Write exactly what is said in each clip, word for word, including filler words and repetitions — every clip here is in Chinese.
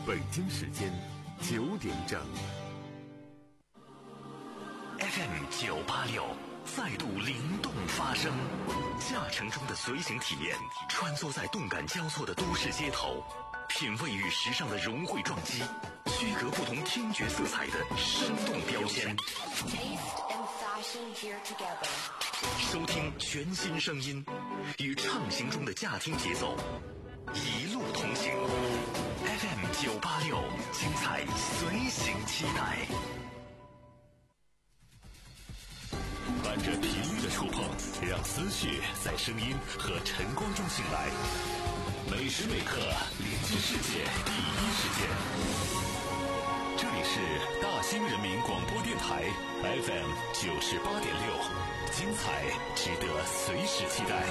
北京时间九点整。 F M 九八六再度灵动发声，驾乘中的随行体验，穿梭在动感交错的都市街头，品味与时尚的融汇撞击，区隔不同听觉色彩的生动标签。收听全新声音，与畅行中的驾听节奏，一路同行。F M 九八六，精彩随行期待。伴着频率的触碰，让思绪在声音和晨光中醒来。每时每刻连接世界第一时间。这里是大兴人民广播电台 F M 九十八点六，精彩值得随时期待。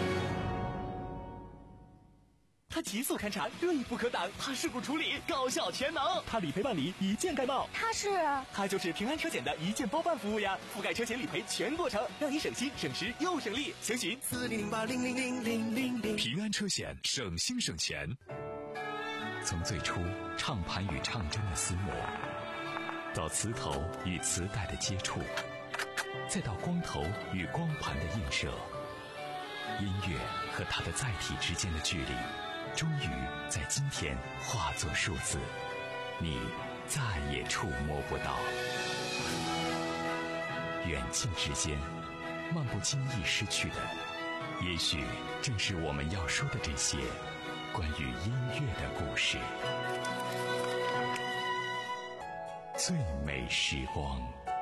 它极速勘察，锐不可挡；它事故处理，高效全能；它理赔办理，一键盖帽。 它是， 它就是平安车险的一键包办服务呀，覆盖车险理赔全过程，让你省心省时又省力。详询四零零八零零零零零零。 平安车险，省心省钱。从最初唱盘与唱针的厮磨，到磁头与磁带的接触，再到光头与光盘的映射，音乐和它的载体之间的距离，终于在今天化作数字，你再也触摸不到。远近之间，漫不经意失去的，也许正是我们要说的这些关于音乐的故事。最美时光。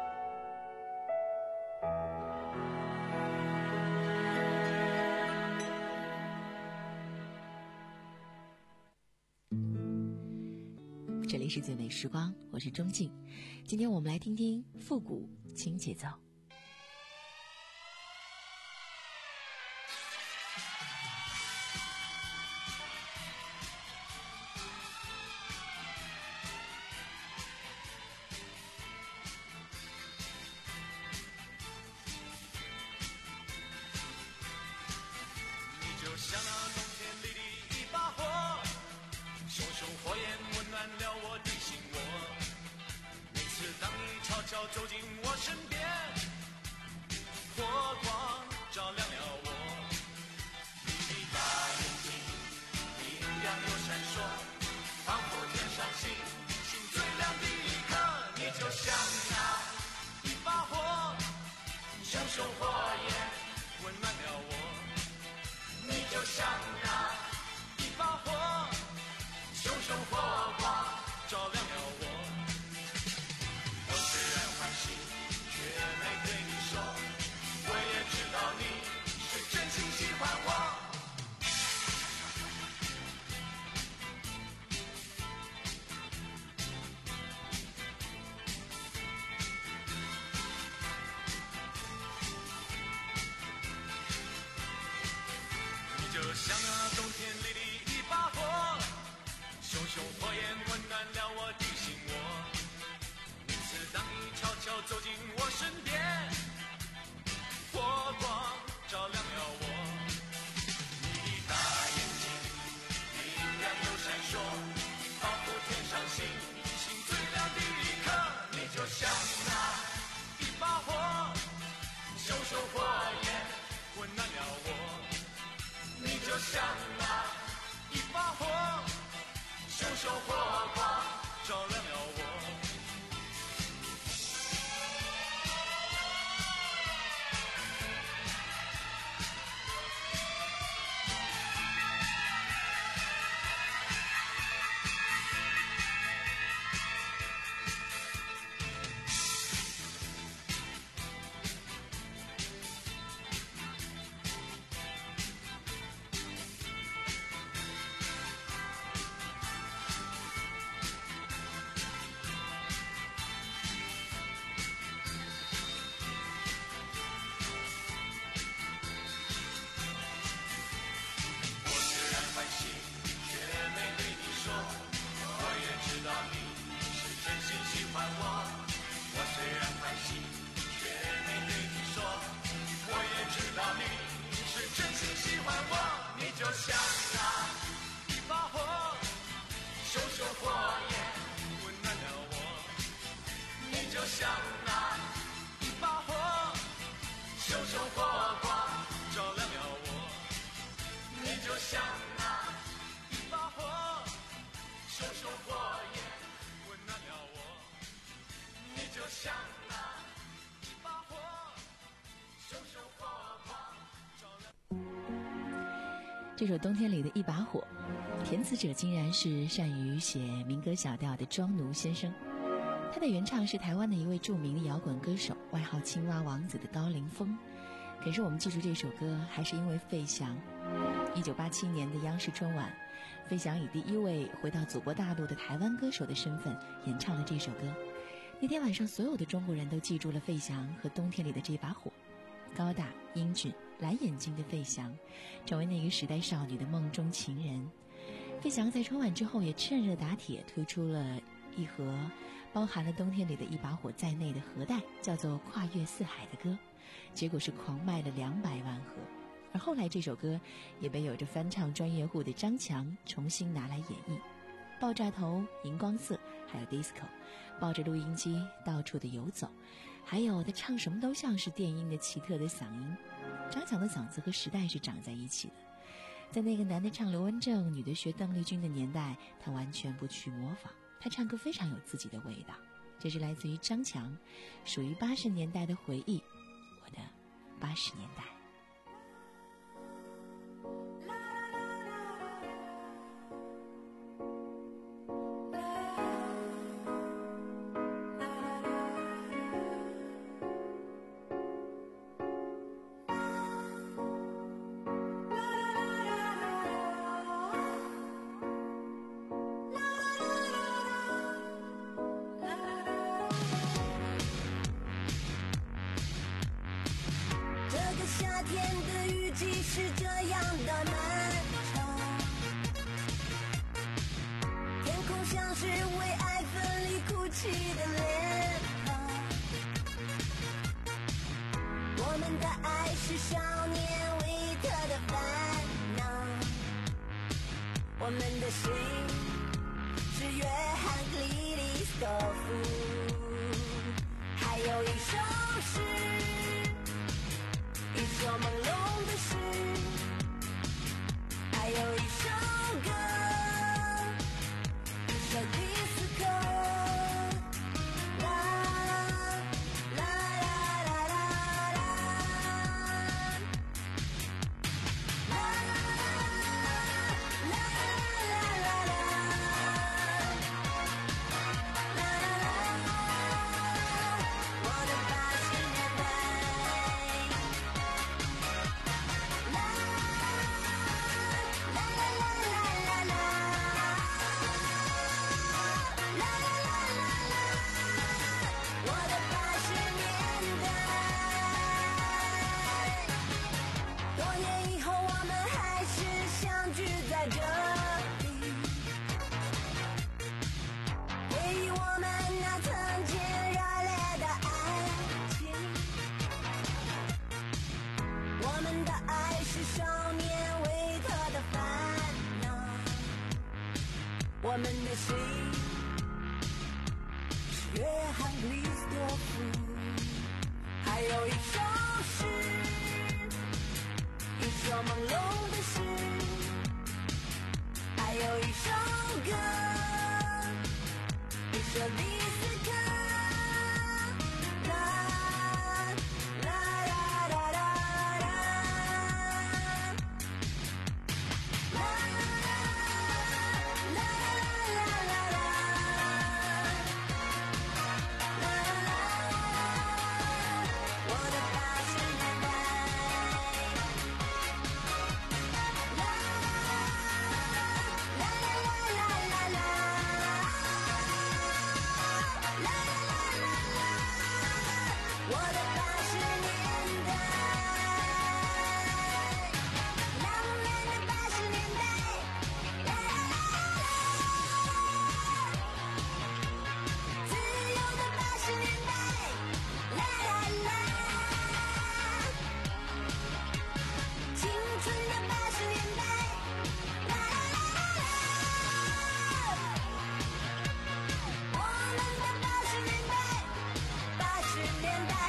这里是最美时光，我是钟静。今天我们来听听复古轻节奏。 你就像那冬天里的一把火，熊熊火焰温暖了我的心窝。每次当你悄悄走进我身边，火光照亮了我。你的大眼睛明亮又闪烁，仿佛天上星星最亮的一颗。你就像那一把火，熊熊火焰温暖了我。你就像那一把火，熊熊火光照亮了我。我虽然欢喜，却没对你说，我也知道你是真心喜欢我。就像那冬天里的一把火，熊熊火焰温暖了我的心窝。每次当你悄悄走进我身边，火光照亮了我。你的大眼睛明亮又闪烁，仿佛天上星星最亮的一颗。你就像那一把火，熊熊火焰温暖了我。你就像那一把火，熊熊火光照亮了我。就像那一把火，熊熊火像那一把火，熊熊火光照亮。 这首冬天里的一把火，填词者竟然是善于写民歌小调的庄奴先生。他的原唱是台湾的一位著名的摇滚歌手，外号青蛙王子的高凌风。可是我们记住这首歌，还是因为费翔。一九八七年的央视春晚，费翔以第一位回到祖国大陆的台湾歌手的身份演唱了这首歌。那天晚上，所有的中国人都记住了费翔和冬天里的这把火。高大英俊蓝眼睛的费翔，成为那个时代少女的梦中情人。费翔在春晚之后也趁热打铁推出了一盒包含了冬天里的一把火在内的盒带，叫做跨越四海的歌，结果是狂卖了两百万盒。而后来这首歌也被有着翻唱专业户的张强重新拿来演绎，爆炸头、荧光色还有 disco， 抱着录音机到处的游走，还有他唱什么都像是电音的奇特的嗓音。张强的嗓子和时代是长在一起的，在那个男的唱刘文正，女的学邓丽君的年代，他完全不去模仿，他唱歌非常有自己的味道。这是来自于张强，属于八十年代的回忆，我的八十年代。 是这样的漫长，天空像是为爱分离哭泣的脸庞。我们的爱是少年维特的烦恼，我们的心是约翰克里里斯多夫。还有一首诗，一首朦胧的诗，还有一首歌，一首迪斯科。啦啦啦啦啦啦，啦啦啦啦啦，啦啦啦，我的八十年代。我们的心是约翰克里斯多夫。还有一首诗，一首朦胧的诗，还有一首歌，一首迪斯科。啦啦啦啦啦啦，啦啦啦啦啦，我的八十年代。啦啦啦啦啦啦，啦啦啦啦，我的八十年代，浪漫的八十年代，啦啦啦啦，自由的八十年代，啦啦啦，青春的八十年代，啦啦啦啦，我们的八十年代，八十年代。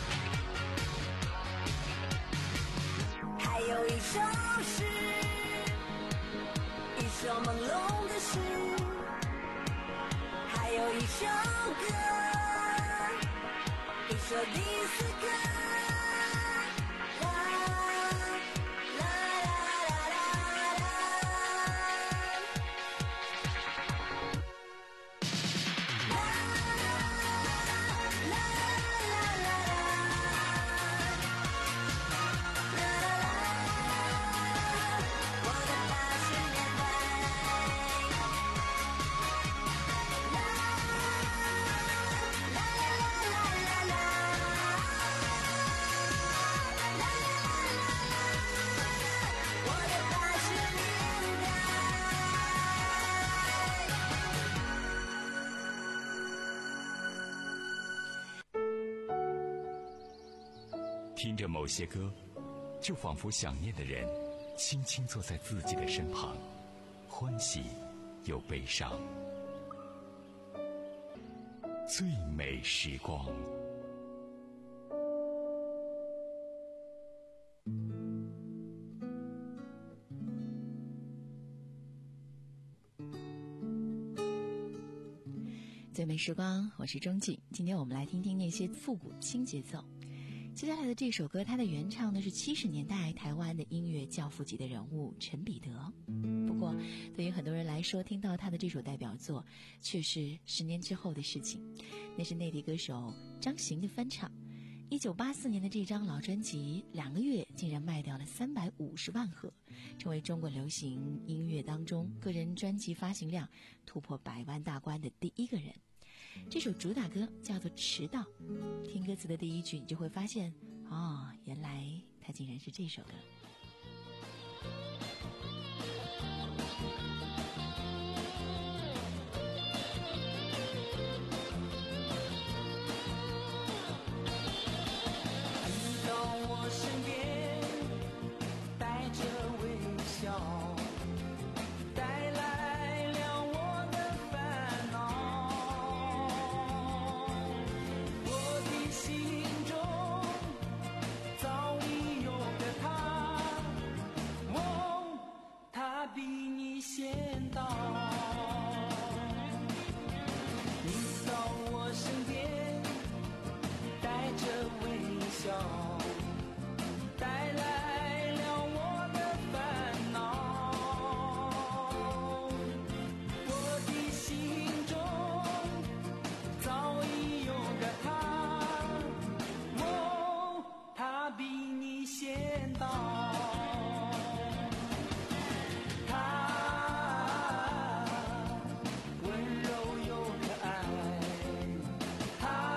还有一首诗，一首朦胧的诗，还有一首歌， 说第四个。 听着某些歌，就仿佛想念的人轻轻坐在自己的身旁，欢喜又悲伤。最美时光。 最美时光，我是钟静。今天我们来听听那些复古轻节奏。接下来的这首歌，它的原唱呢是七十年代台湾的音乐教父级的人物陈彼得。不过，对于很多人来说，听到他的这首代表作，却是十年之后的事情。那是内地歌手张行的翻唱。一九八四年的这张老专辑，两个月竟然卖掉了三百五十万盒，成为中国流行音乐当中个人专辑发行量突破百万大关的第一个人。这首主打歌叫做《迟到》，听歌词的第一句，你就会发现，哦，原来它竟然是这首歌。 你到我身边，带着微笑。带来了我的烦恼，我的心中早已有个他，哦，他比你先到，他温柔又可爱，他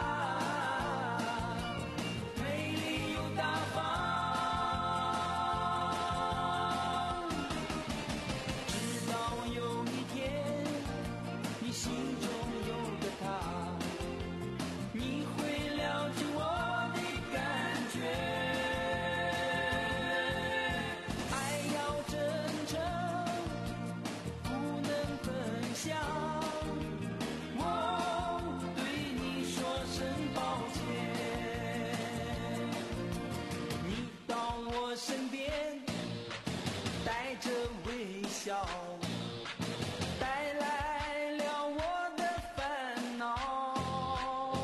身边带着微笑，带来了我的烦恼，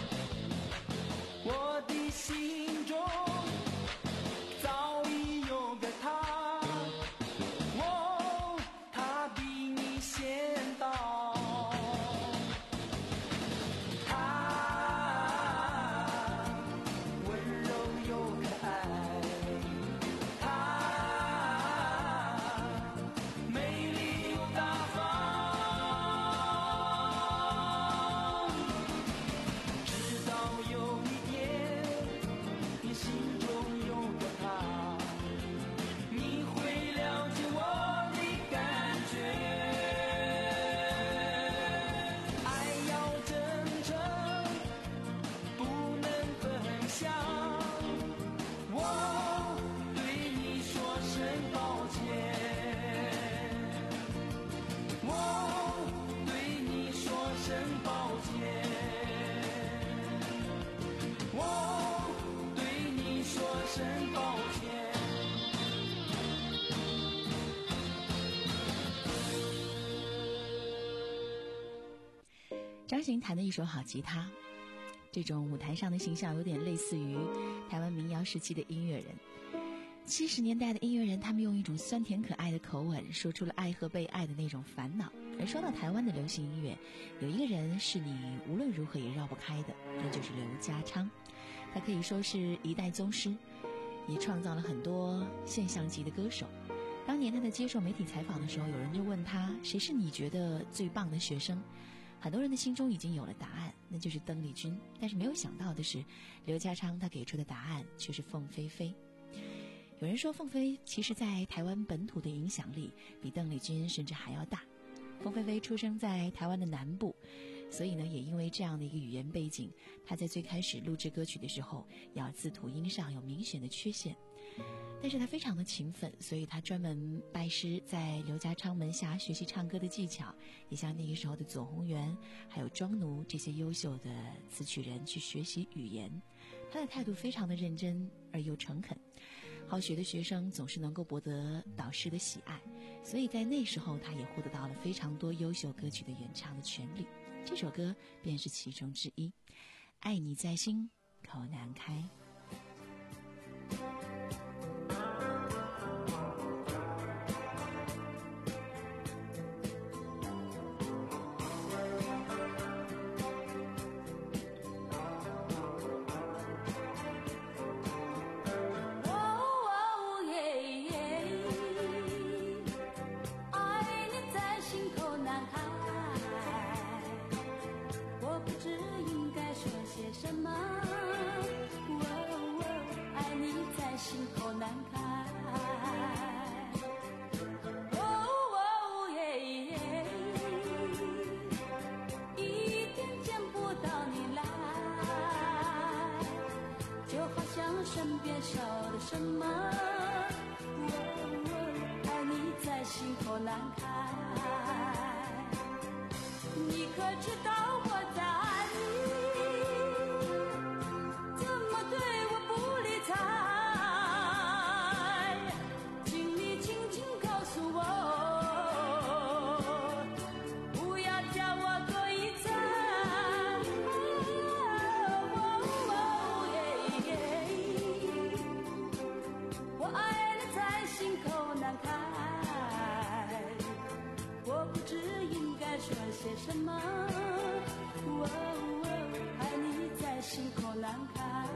我的心中早已有个他，哦，他比你先到，他温柔又可爱。 张行弹的一手好吉他， 这种舞台上的形象有点类似于台湾民谣时期的音乐人。七十年代的音乐人，他们用一种酸甜可爱的口吻，说出了爱和被爱的那种烦恼。而说到台湾的流行音乐，有一个人是你无论如何也绕不开的，那就是刘家昌。他可以说是一代宗师，也创造了很多现象级的歌手。当年他在接受媒体采访的时候，有人就问他，谁是你觉得最棒的学生？很多人的心中已经有了答案，那就是邓丽君。但是没有想到的是，刘家昌他给出的答案却是凤飞飞。有人说凤飞其实在台湾本土的影响力比邓丽君甚至还要大。凤飞飞出生在台湾的南部，所以呢，也因为这样的一个语言背景，她在最开始录制歌曲的时候，咬字吐音上有明显的缺陷。但是她非常的勤奋，所以她专门拜师在刘家昌门下学习唱歌的技巧，也向那个时候的左宏元还有庄奴这些优秀的词曲人去学习语言。她的态度非常的认真而又诚恳，好学的学生总是能够博得导师的喜爱，所以在那时候她也获得到了非常多优秀歌曲的原唱的权利。这首歌便是其中之一，爱你在心口难开。 身边少了什么？哦哦，爱你在心口难开。你可知道我在意？怎么对我不理睬？请你轻轻告诉我，不要叫我多一猜。我爱你在心口难开，我不知应该说些什么。哦哦，爱你在心口难开。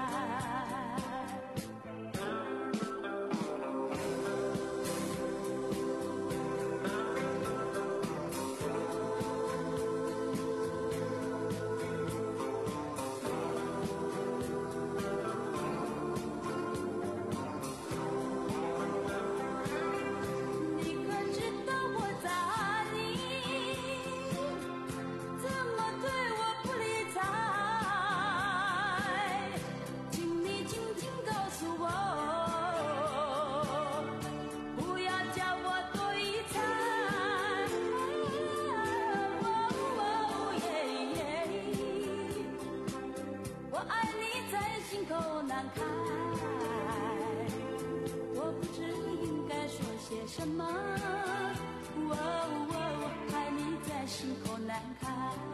什么？哦哦，爱你在心口难开。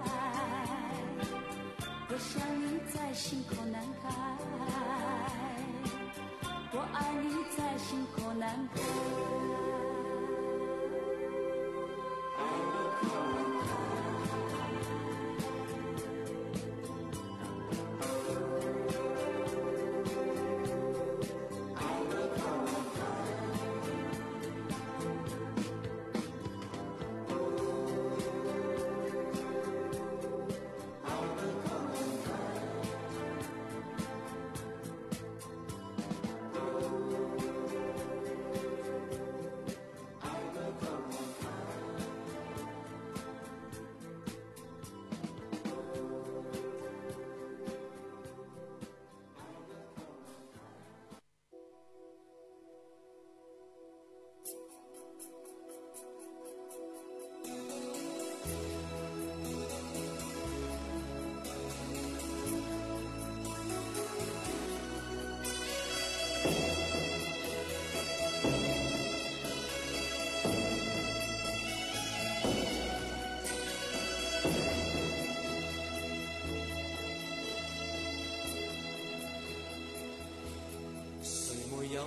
我想你在心口难开。我爱你在心口难开。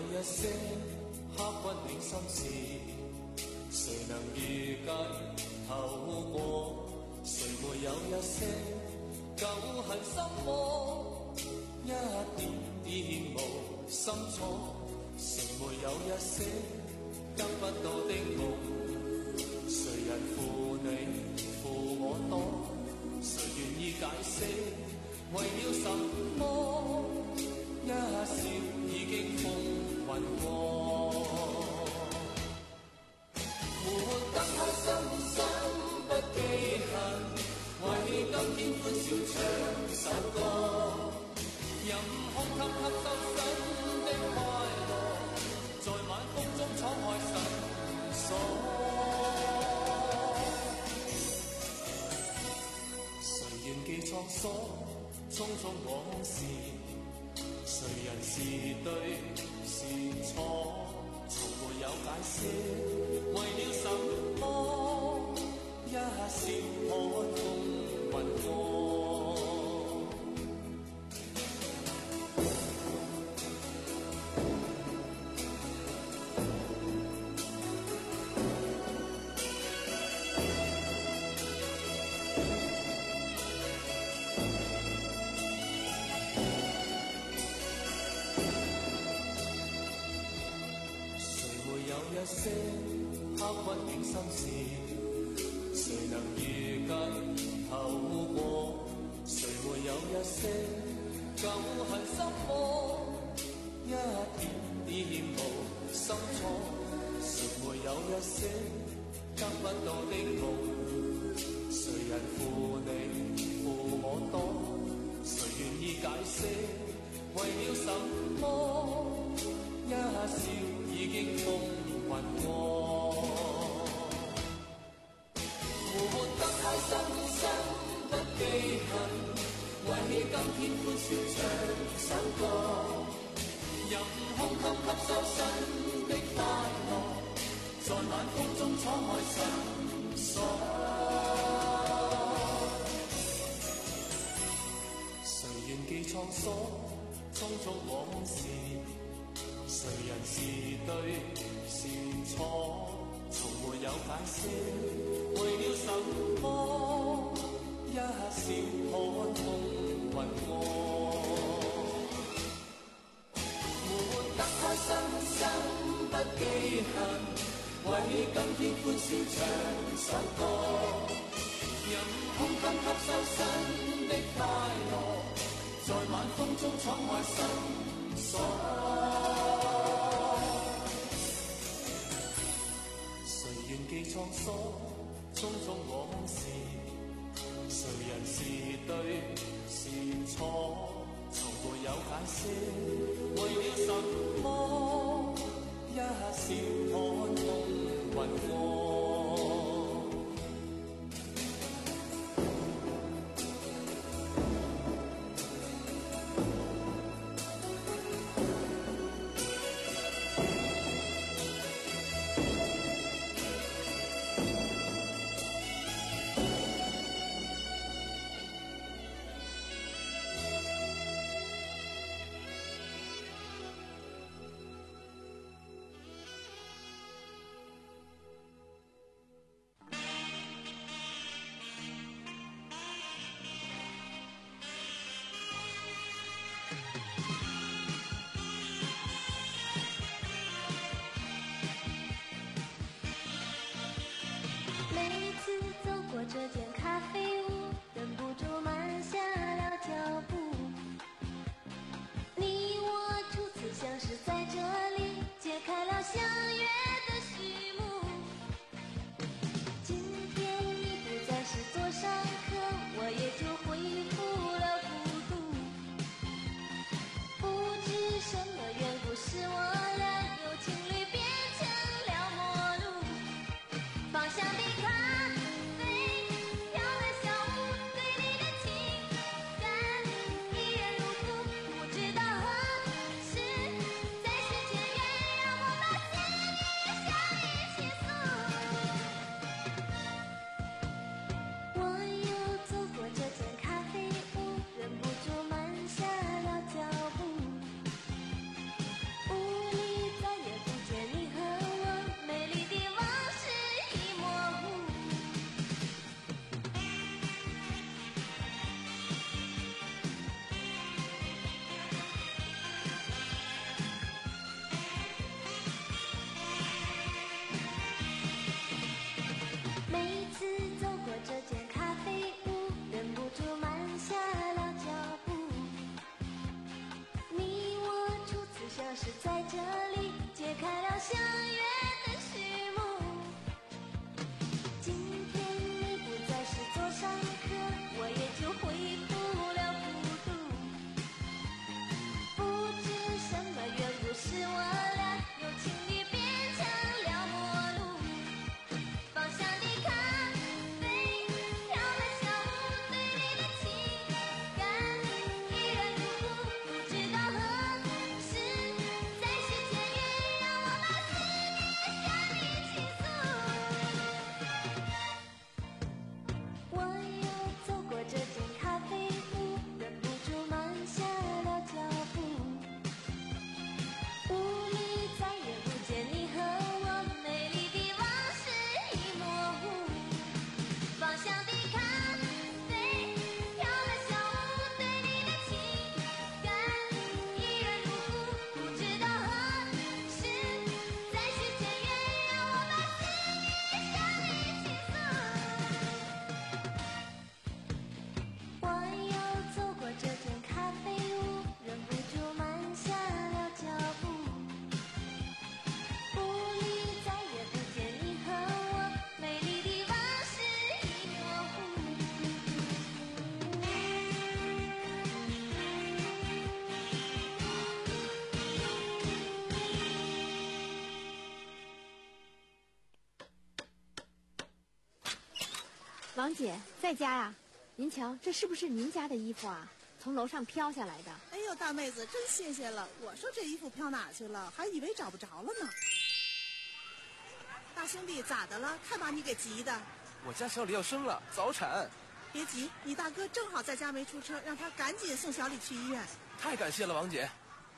有一些刻骨銘心事，誰能預計透過？誰沒有一些舊恨心魔，一點點無心錯？誰沒有一些得不到的夢？誰人負你負我多？誰願意解釋為了什麼？一笑已經風雲過，活得開心心不記恨，為今天歡笑唱首歌，任空吸吸收新的快樂，在晚風中敞開神鎖。誰願記錯所，匆匆往事，誰人是對是錯，從沒有解釋，為了什麼？一笑看風雲過。一些刻骨銘心事，誰能預計透過？誰沒有一些舊恨心魔，一點點無心錯？誰沒有一些得不到的夢？誰人負你負我多？誰願意解釋為了什麼？一笑已經風雲過，活得開心心不記恨，為今天歡笑唱首歌，任空空吸收新的快樂，在晚風中敞開神鎖。誰願記錯所，匆匆往事，誰人是對是錯，從沒有解釋，為了什麼？一笑看風雲過，活得開心心不記恨，為今天歡笑唱首歌，任空間吸收新的快樂，在晚風中敞開心鎖。誰願記錯所，匆匆往事，誰人是對是錯，從沒有解釋，為了什麼？一笑看風雲過。 王姐在家呀？您瞧，这是不是您家的衣服啊？从楼上飘下来的。 哎呦，大妹子真谢谢了。我说这衣服飘哪去了，还以为找不着了呢。大兄弟咋的了？看把你给急的。 我家小李要生了，早产。 别急，你大哥正好在家没出车，让他赶紧送小李去医院。 太感谢了，王姐。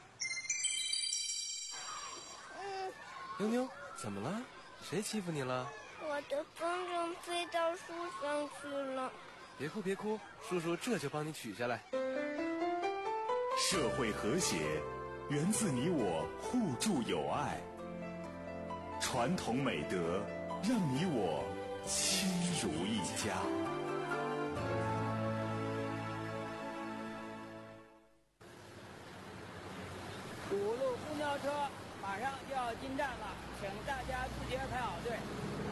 嗯， 妞妞，怎么了？谁欺负你了？ 我的风筝飞到树上去了。 别哭别哭，叔叔这就帮你取下来。 社会和谐源自你我互助友爱，传统美德让你我亲如一家。 五路公交车马上就要进站了，请大家自觉排好队。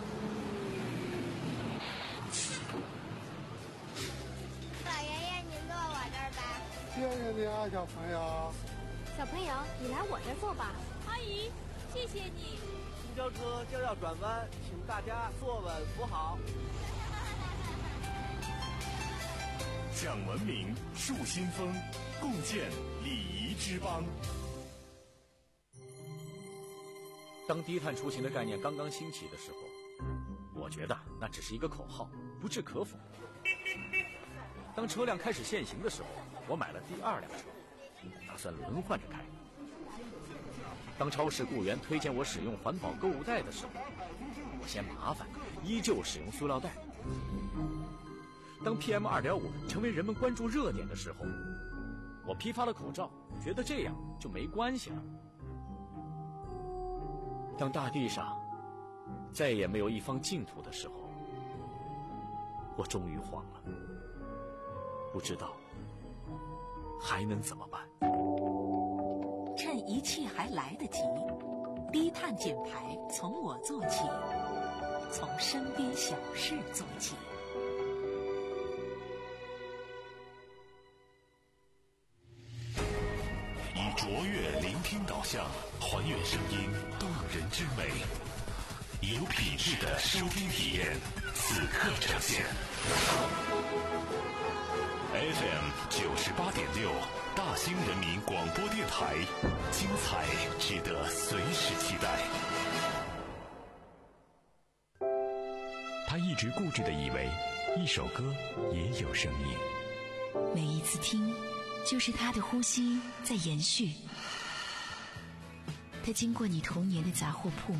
老爷爷，您坐我这儿吧。 谢谢你啊，小朋友。 小朋友，你来我这儿坐吧。 阿姨，谢谢你。 公交车就要转弯，请大家坐稳扶好。 讲文明，树新风，共建礼仪之邦。 当低碳出行的概念刚刚兴起的时候，我觉得那只是一个口号，不置可否。当车辆开始限行的时候，我买了第二辆车，打算轮换着开。当超市雇员推荐我使用环保购物袋的时候，我嫌麻烦，依旧使用塑料袋。当 P M 二点五 成为人们关注热点的时候，我批发了口罩，觉得这样就没关系了。当大地上再也没有一方净土的时候，我终于慌了，不知道还能怎么办。 趁一切还来得及，低碳减排从我做起，从身边小事做起。 以卓越聆听导向，还原声音动人之美，有品质的收听体验，此刻呈现。F M 九十八点六，大兴人民广播电台，精彩值得随时期待。 他一直固执地以为，一首歌也有生命。 每一次听，就是他的呼吸在延续。他经过你童年的杂货铺，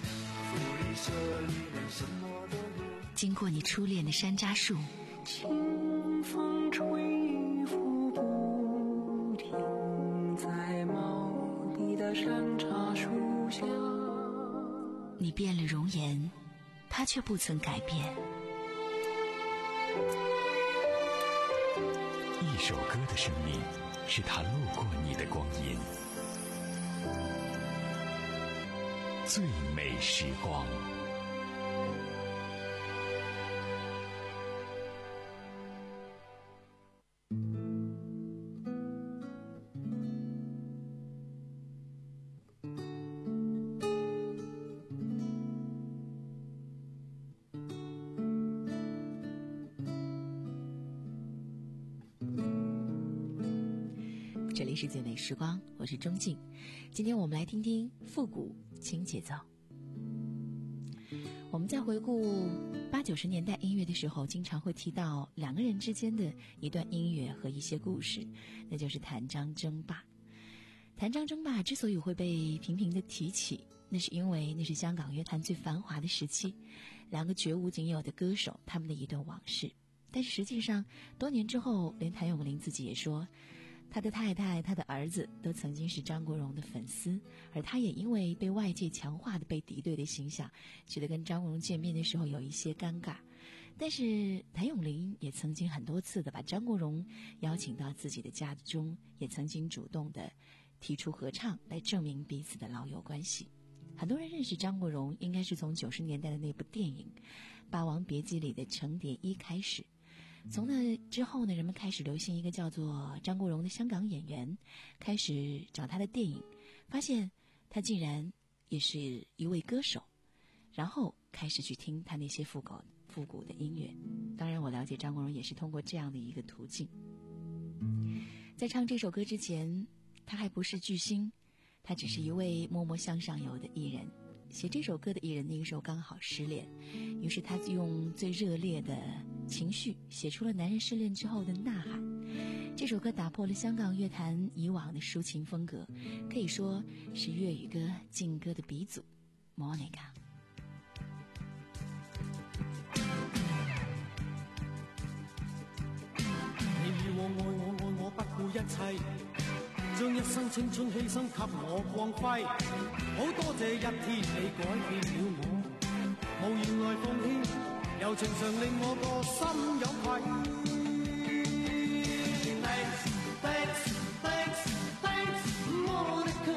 经过你初恋的山楂树， 清风吹拂不停，在茂密的山茶树下。 你变了容颜，他却不曾改变。 一首歌的生命，是他路过你的光阴。最美时光。 这里是最美时光，我是钟静。今天我们来听听复古轻节奏。我们在回顾八九十年代音乐的时候，经常会提到两个人之间的一段音乐和一些故事，那就是谭张争霸。谭张争霸之所以会被频频的提起，那是因为那是香港乐坛最繁华的时期，两个绝无仅有的歌手他们的一段往事。但是实际上多年之后，连谭咏麟自己也说，他的太太他的儿子都曾经是张国荣的粉丝，而他也因为被外界强化的被敌对的形象，觉得跟张国荣见面的时候有一些尴尬。但是谭咏麟也曾经很多次的把张国荣邀请到自己的家中，也曾经主动的提出合唱来证明彼此的老友关系。很多人认识张国荣应该是从九十年代的那部电影《霸王别姬》里的程蝶衣开始。从那之后呢，人们开始流行一个叫做张国荣的香港演员，开始找他的电影，发现他竟然也是一位歌手，然后开始去听他那些复古复古的音乐。当然我了解张国荣也是通过这样的一个途径。在唱这首歌之前，他还不是巨星，他只是一位默默向上游的艺人。写这首歌的艺人那个时候刚好失恋，于是他用最热烈的情绪写出了男人失恋之后的呐喊。这首歌打破了香港乐坛以往的抒情风格，可以说是粤语歌劲歌的鼻祖 Monica。 你以往愛我愛我不顧一切，將一生青春犧牲給我光輝，好多謝一天你改變了我，無言來奉獻，柔情常令我個心有愧。Thanks, thanks, thanks, thanks, Monica。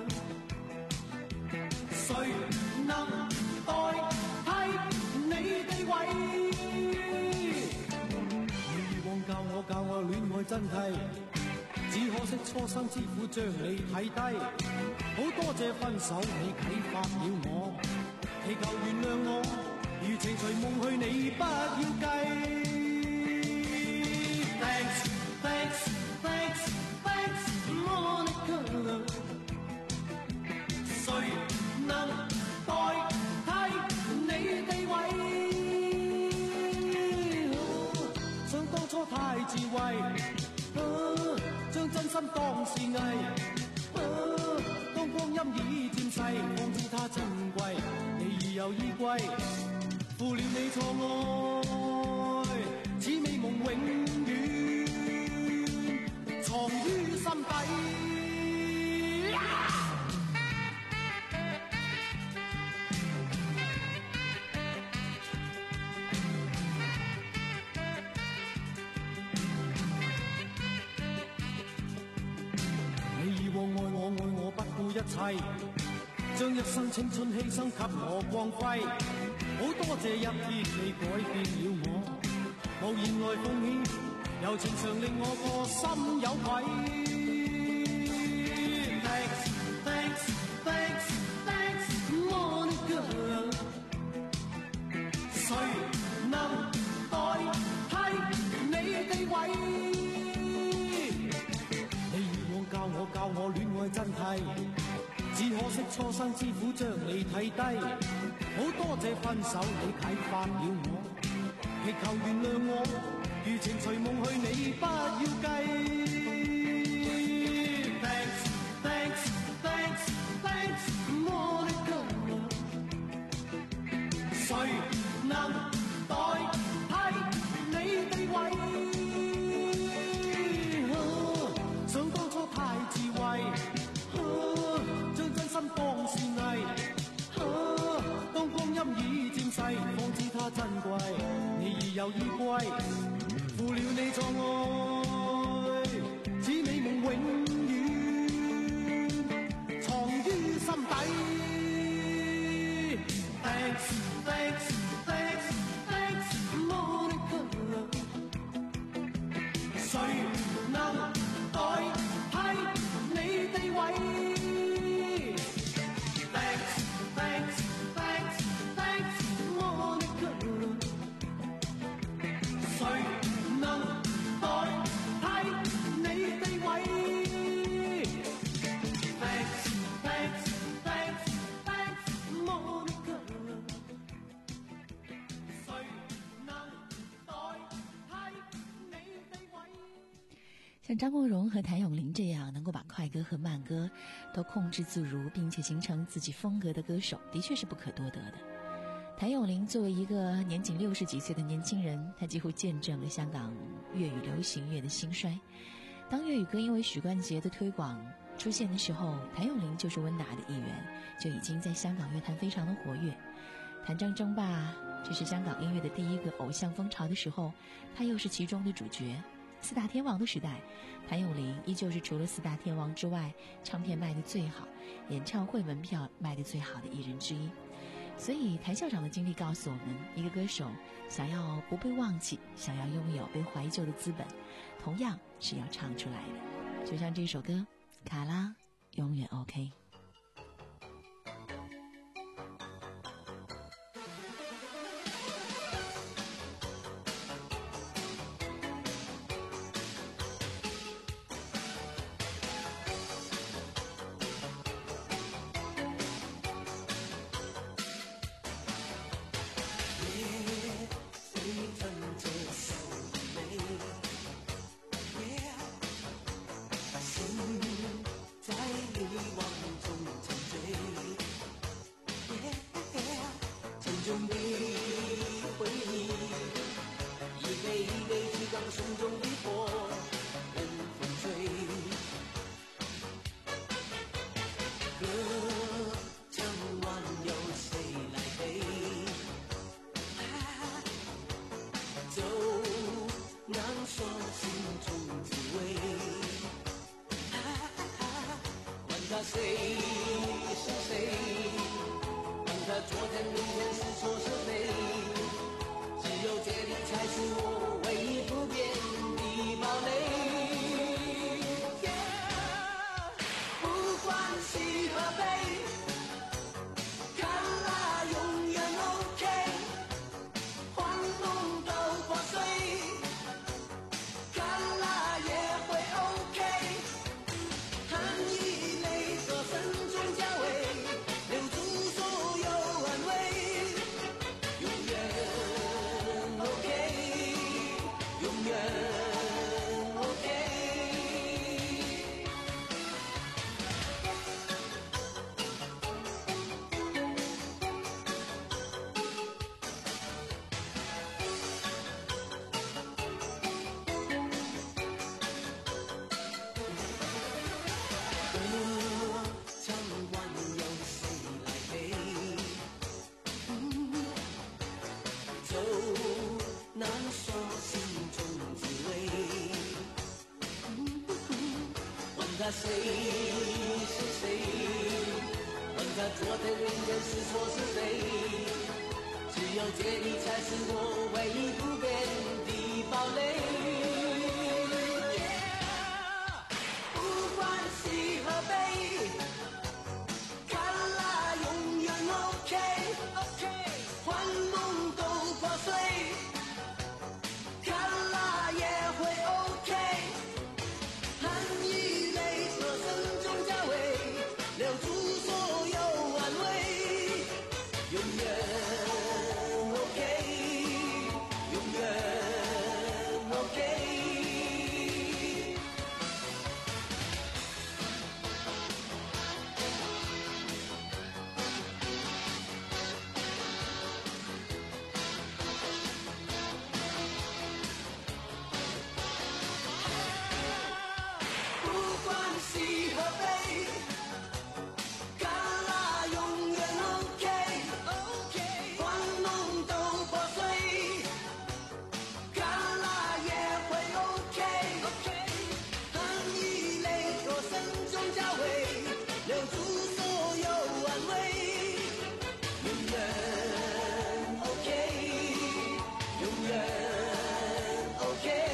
誰能代替你地位？你以往教我教我戀愛真諦，只可惜初生之虎將你睇低，好多謝分手你啟發了我，祈求原諒我，如情隨夢去你不要計。Thanks, thanks, thanks, thanks, Monica。誰能代替你地位？想當初太智慧，將真心當是藝，當光陰已漸逝，方知它珍貴，你已有依歸，負了你錯愛，此美夢永遠藏於心底。一切將一生青春犧牲給我光輝，好多謝一天你改變了我，無言來奉獻，柔情常令我個心有愧。Thanks, thanks, thanks, thanks, Monica。誰能代替你地位？你以往教我教我戀愛真諦，只可惜初生之虎將你睇低，好多謝分手你啟發了我，祈求原諒我，如情隨夢去你不要計。Thanks, thanks, thanks, thanks, Monica。誰能代替你地位？想當初太智慧，將真心當是藝，當光陰已漸逝，方知它珍貴，你已有依歸，負了你錯愛，此美夢永遠藏於心底。Thanks, thanks, thanks, thanks, Monica。誰能代替你地位？ 像张国荣和谭咏麟这样能够把快歌和慢歌都控制自如，并且形成自己风格的歌手，的确是不可多得的。谭咏麟作为一个年仅六十几岁的年轻人，他几乎见证了香港粤语流行乐的兴衰。当粤语歌因为许冠杰的推广出现的时候，谭咏麟就是温拿的一员，就已经在香港乐坛非常的活跃。谭张争霸，这是香港音乐的第一个偶像风潮的时候，他又是其中的主角。四大天王的时代，谭咏麟依旧是除了四大天王之外，唱片卖得最好，演唱会门票卖得最好的艺人之一。所以谭校长的经历告诉我们，一个歌手想要不被忘记，想要拥有被怀旧的资本，同样是要唱出来的。就像这首歌《卡拉永远 OK》。 中的回忆，一杯一杯提高胸中的火，任风吹。歌唱完由谁来背？走难说心中滋味。管他谁是谁，管他昨天明天是错是非，只有这里才是我唯一不变的堡垒。不管喜和悲，看啦永远 OK， 幻梦都破碎，看啦也会 OK， 含一泪和深中交汇，留住所有安慰，永远 OK， 永远 OK。歌唱完由谁来背？走难说心中滋味。管他谁是谁，管他昨天明天是错是非，只有这里才是我唯一不变的堡垒。不管喜和悲，看啦永远 OK， 幻梦都破碎，看啦也会 OK， 含一泪和深中交汇，留住所有安慰，永远 OK， 永远 OK。不管喜和悲，看啦永远 OK， 幻梦都破碎，看啦也会 OK， 含一泪和深中交汇，留住所有安慰，永远 OK， 永远 OK。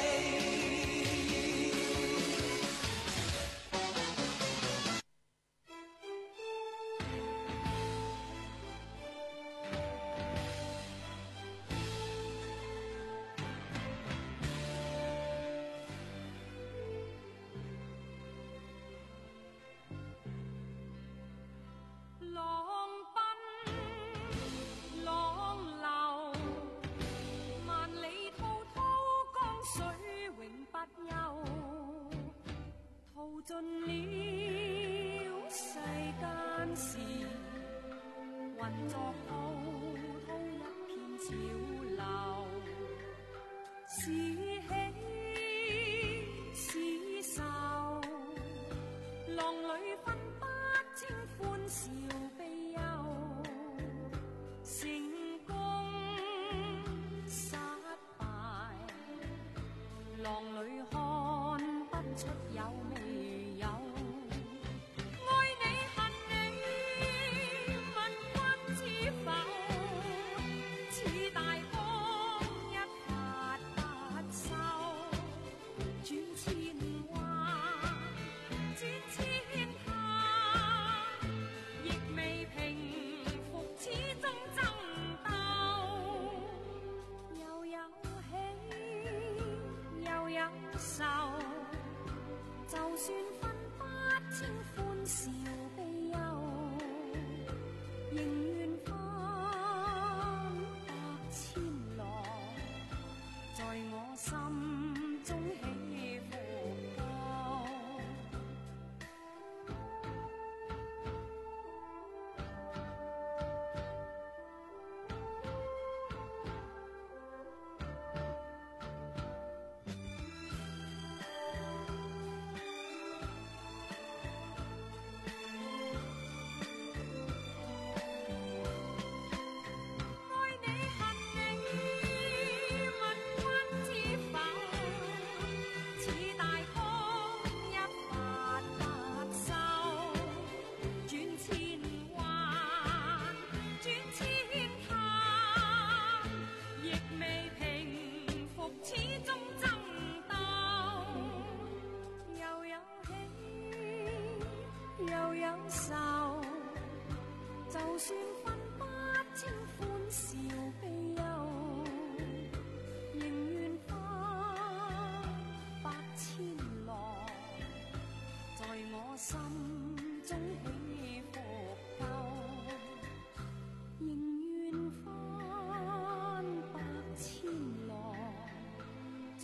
浪奔浪流，萬里滔滔江水永不休，淘盡了世間事，混作滔滔一片潮流，是喜是愁，浪裏分不清歡笑悲憂，成功失敗，浪裏看不出有未有，愛你恨你問君知否，似大江一發不收，轉千彎轉千塔，亦未平復始終爭鬥，又有喜又有愁，就算分不清歡笑悲憂，仍願分百千浪，在我心中起伏高。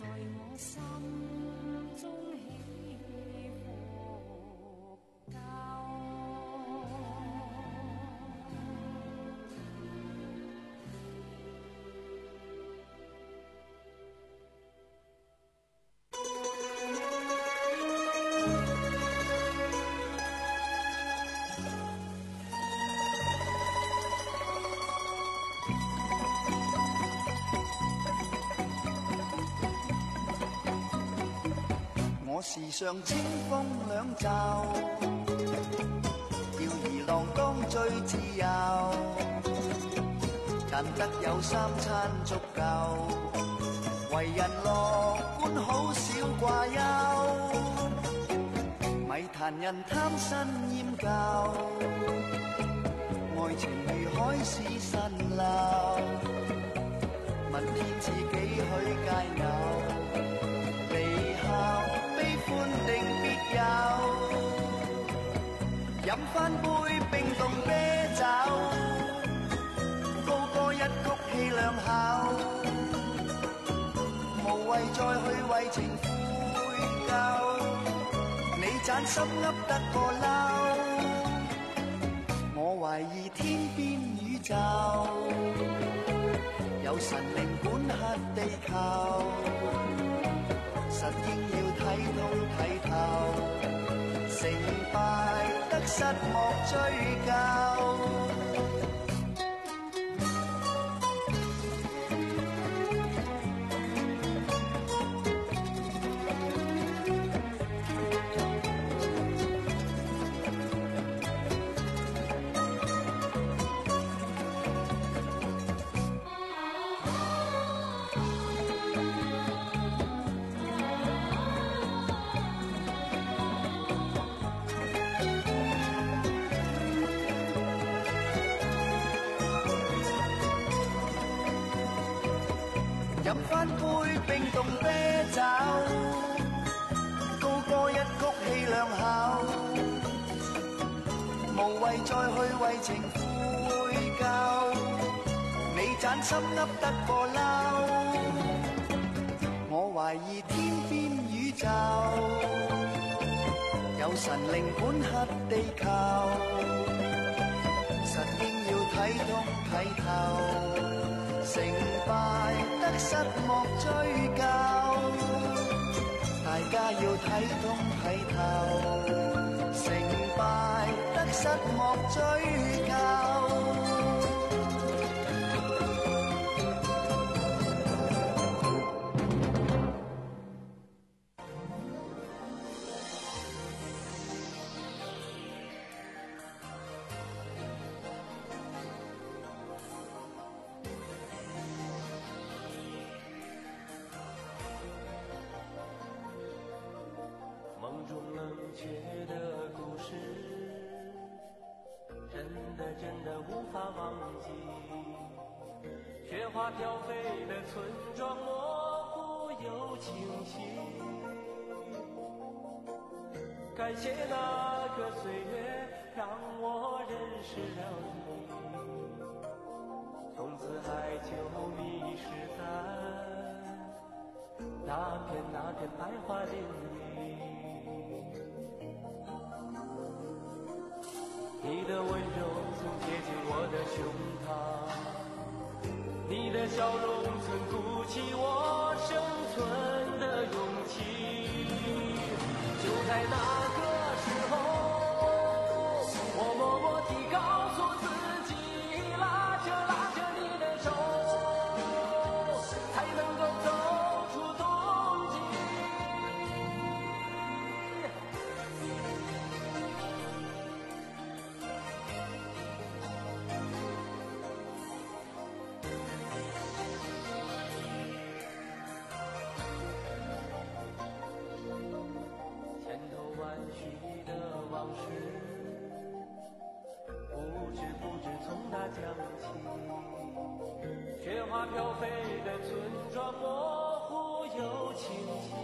在我心中起伏夠。 我時常清風兩袖，吊兒郎當最自由，但得有三餐足夠，為人樂觀好少掛憂，咪談人貪新厭舊，愛情如海市蜃樓，問天自己許介牛，離校悲歡定別有，飲返杯冰凍啤酒，高歌一曲氣兩口，無謂再去為情悔疚，你盞心噏得個嬲，我懷疑天邊宇宙有神靈管轄地球，實應要睇通睇透，成敗得失莫追究。飲返杯冰凍啤酒，高歌一曲氣兩口，無謂再去為情悔疚，你盞心噏得個嬲，我懷疑天邊宇宙有神靈管轄地球，實應要睇通睇透，成敗得失莫追究，大家要睇通睇透，成敗得失莫追究。 梦中冷却的故事，真的真的无法忘记。雪花飘飞的村庄，模糊又清晰。感谢那个岁月，让我认识了你，从此海就迷失在那片那片白桦林里。你的温柔曾贴近我的胸膛，你的笑容曾鼓起我生存的勇气。就在那个时候，我默默地告诉自己，拉着拉着你的手，才能够走出冬季。千头万绪的往事，不知不知从哪讲起。雪花飘飞的村庄，模糊又清晰。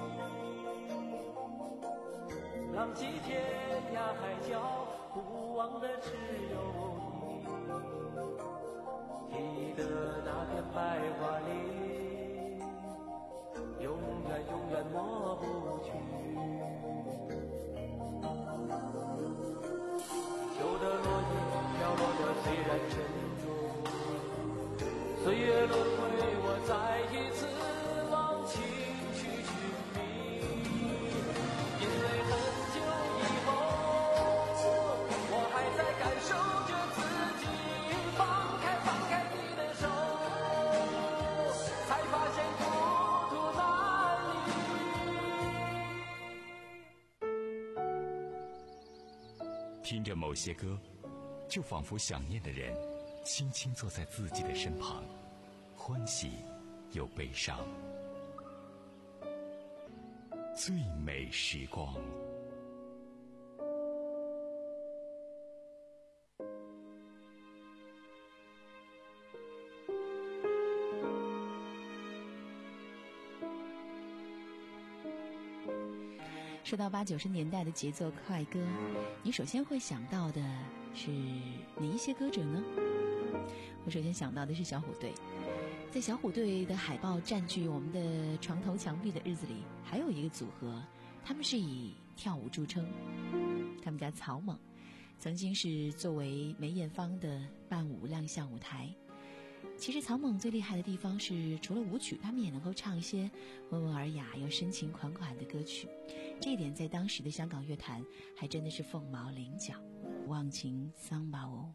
浪迹天涯海角，不忘的只有你。记得那片白桦林，有听着某些歌，就仿佛想念的人轻轻坐在自己的身旁，欢喜又悲伤。最美时光。 说到八九十年代的节奏快歌，你首先会想到的是哪一些歌者呢？我首先想到的是小虎队。在小虎队的海报占据我们的床头墙壁的日子里，还有一个组合，他们是以跳舞著称，他们家草蜢，曾经是作为梅艳芳的伴舞亮相舞台。其实草蜢最厉害的地方是，除了舞曲，他们也能够唱一些温文尔雅又深情款款的歌曲，这一点在当时的香港乐坛还真的是凤毛麟角。忘情桑巴哦。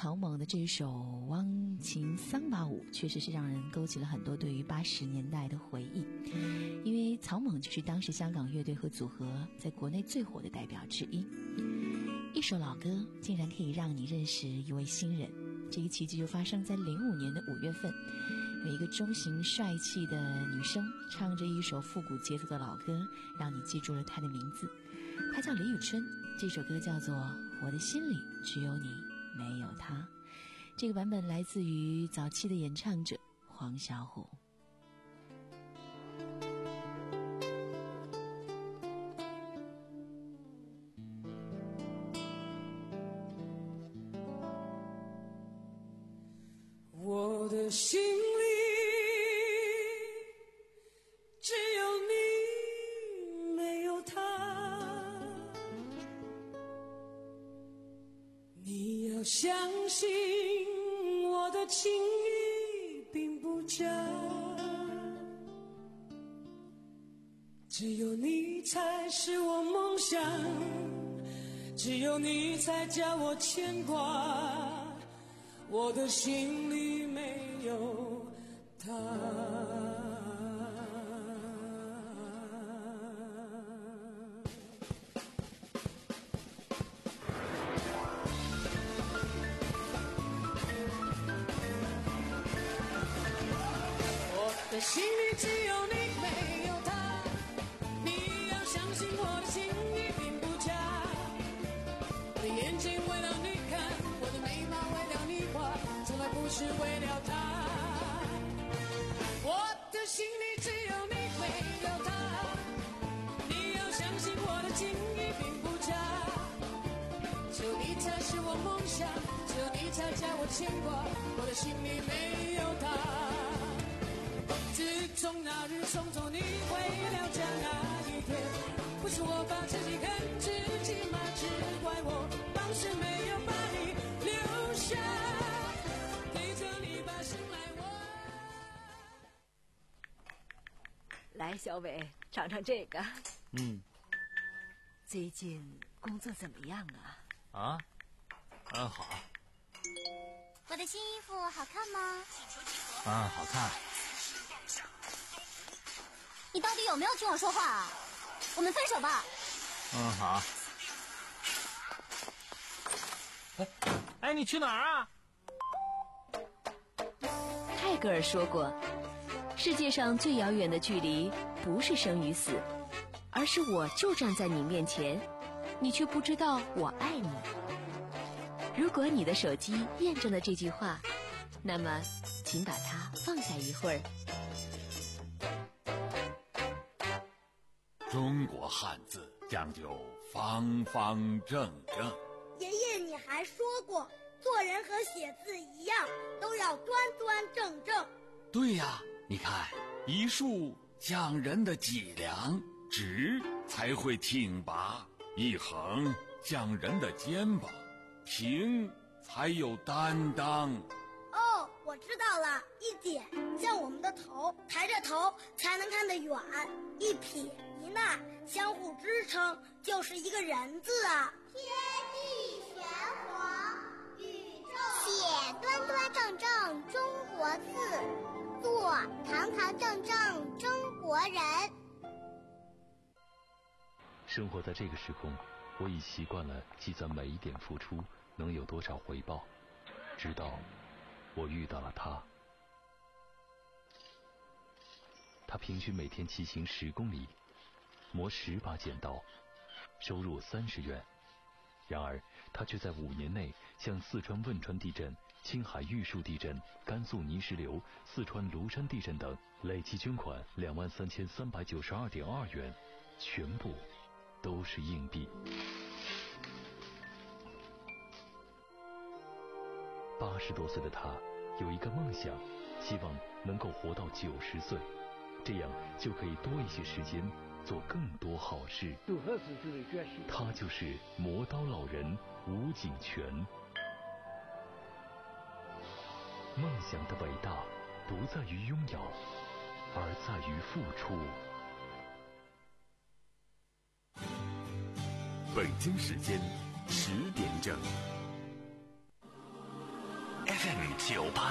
草蜢的这一首《忘情桑巴舞》确实是让人勾起了很多对于八十年代的回忆，因为草蜢就是当时香港乐队和组合在国内最火的代表之一。一首老歌竟然可以让你认识一位新人，这个奇迹就发生在零五年的五月份。有一个中型帅气的女生唱着一首复古节奏的老歌，让你记住了她的名字。她叫李宇春，这首歌叫做《我的心里只有你没有他》。这个版本来自于早期的演唱者黄小琥。 我的心里只有你没有他，你要相信我的情意并不假，只有你才是我梦想，只有你才叫我牵挂，我的心里没有他。我的心里只有你没有他，你要相信我的情意并不假，我的眼睛为了你看，我的眉毛为了你画，从来不是为了他。我的心里只有你没有他，你要相信我的情意并不假，只有你才是我梦想，只有你才叫我牵挂，我的心里没有他。自从那日送走你回了家那一天，不是我把自己恨自己吗？只怪我当时没有把你留下，陪着你把心来握。 来，小伟，尝尝这个。 嗯。 最近工作怎么样啊？ 啊，嗯，好。 我的新衣服好看吗？ 嗯，好看。 你到底有没有听我说话啊？我们分手吧。 嗯，好。哎，哎，你去哪儿啊？ 泰戈尔说过，世界上最遥远的距离不是生与死，而是我就站在你面前，你却不知道我爱你。如果你的手机验证了这句话，那么请把它放下一会儿。 中国汉字讲究方方正正。 爷爷，你还说过，做人和写字一样，都要端端正正。 对呀，你看，一竖讲人的脊梁，直才会挺拔；一横讲人的肩膀，平才有担当。 哦，我知道了，一点像我们的头，抬着头才能看得远；一撇一捺相互支撑，就是一个人字啊。 天地玄黄，宇宙写端端正正中国字，做堂堂正正中国人。 生活在这个时空，我已习惯了计算每一点付出能有多少回报，直到我遇到了他。他平均每天骑行十公里，磨十把剪刀，收入三十元。然而他却在五年内向四川汶川地震、青海玉树地震、甘肃泥石流、四川庐山地震等累计捐款两万三千三百九十二点二元，全部都是硬币。八十多岁的他有一个梦想，希望能够活到九十岁，这样就可以多一些时间做更多好事。他就是磨刀老人吴景全。梦想的伟大不在于拥有，而在于付出。 北京时间十点整。 九八